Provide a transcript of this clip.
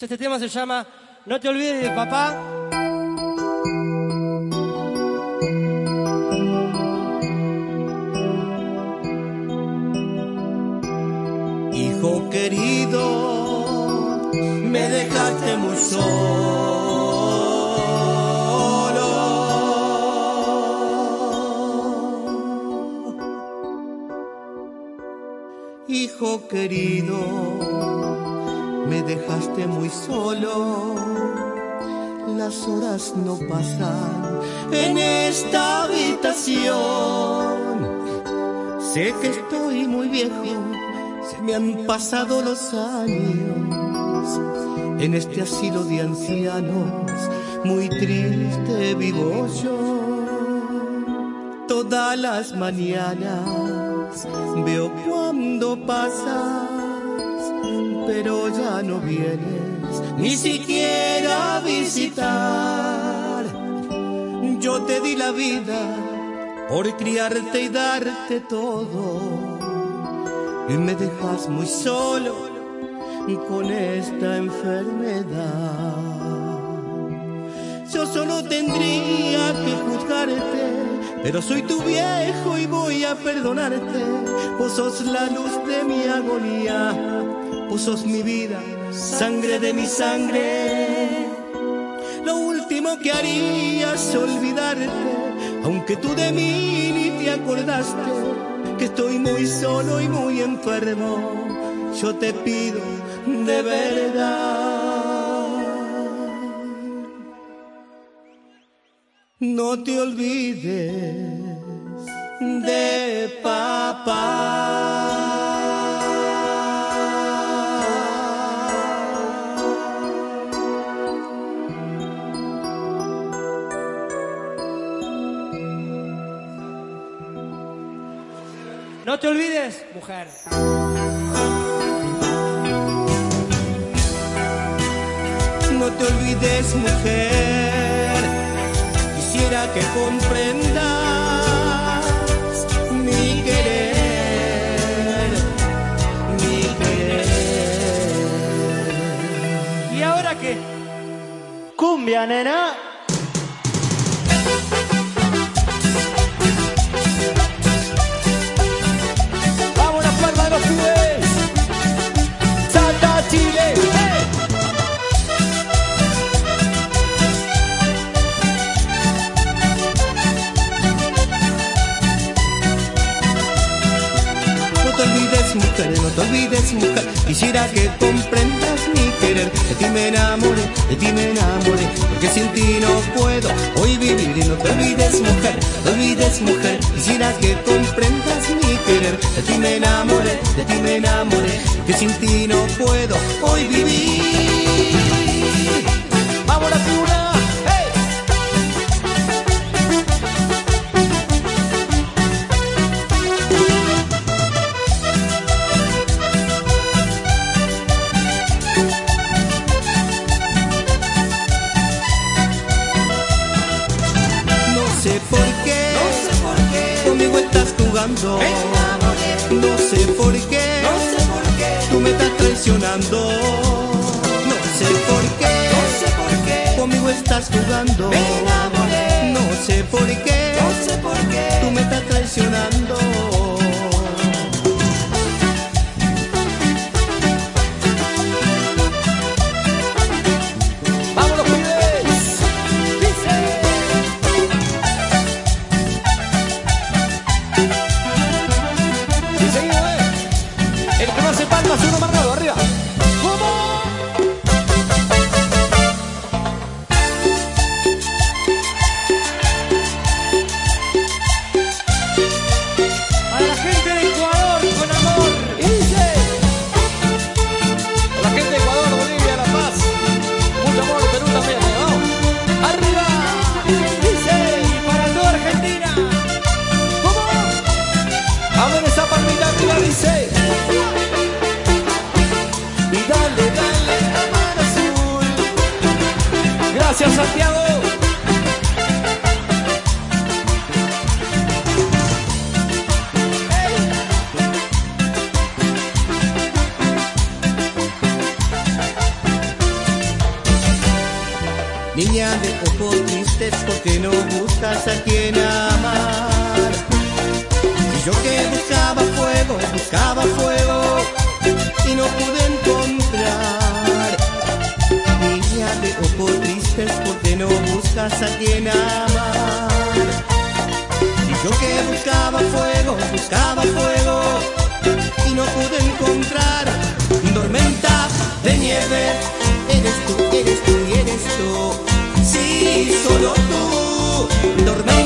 Este tema se llama No te olvides de papá. Hijo querido, me dejaste muy solo. Hijo querido, me dejaste muy solo. Las horas no pasan en esta habitación. Sé que estoy muy viejo, se me han pasado los años. En este asilo de ancianos, muy triste vivo yo. Todas las mañanas veo cuando pasas, pero ya no vienes ni siquiera a visitar. Yo te di la vida por criarte y darte todo, y me dejas muy solo con esta enfermedad. Yo solo tendría que juzgarte, pero soy tu viejo y voy a perdonarte. Vos sos la luz de mi agonía, vos sos mi vida, sangre de mi sangre. Lo último que haría es olvidarte, aunque tú de mí ni te acordaste. Que estoy muy solo y muy enfermo, yo te pido de verdad, no te olvides de papá. No te olvides, mujer. No te olvides, mujer. Quisiera que comprendas mi querer, mi querer. ¿Y ahora qué? Cumbia, nena. Salta Chile, No te olvides, mujer, no te olvides, mujer. Quisiera que comprendas mi querer. De ti me enamoré, de ti me enamoré, porque sin ti no puedo hoy vivir. Y no te olvides, mujer, no te olvides, mujer. Quisiera que comprendas mi querer. De ti me enamoré, de ti me enamoré, porque sin ti no puedo hoy vivir. vamos la cuna, hey. No sé por qué conmigo estás jugando. No sé por qué tú me estás traicionando. No sé por qué conmigo estás jugando. No sé por qué tú me estás traicionando. Vamos los pibes, dice. Y seguimos, el que no hace palmas, uno marcado arriba. ¿Cómo? Para la gente de Ecuador, con amor. Y dice. La gente de Ecuador, Bolivia, La Paz. Mucho amor, Perú también, vamos. Arriba. Dice. Y para toda Argentina. ¿Cómo? A ver esa palmita arriba, dice. Y dale, dale, la mano azul. Gracias, Santiago. Niña de ojos tristes, porque no buscas a quien amar. Y yo que buscaba fuego y no pude encontrar. Niña de ojos tristes, porque no buscas a quien amar. Y yo que buscaba fuego y no pude encontrar. Tormenta de nieve, eres tú, sí, solo tú. Tormenta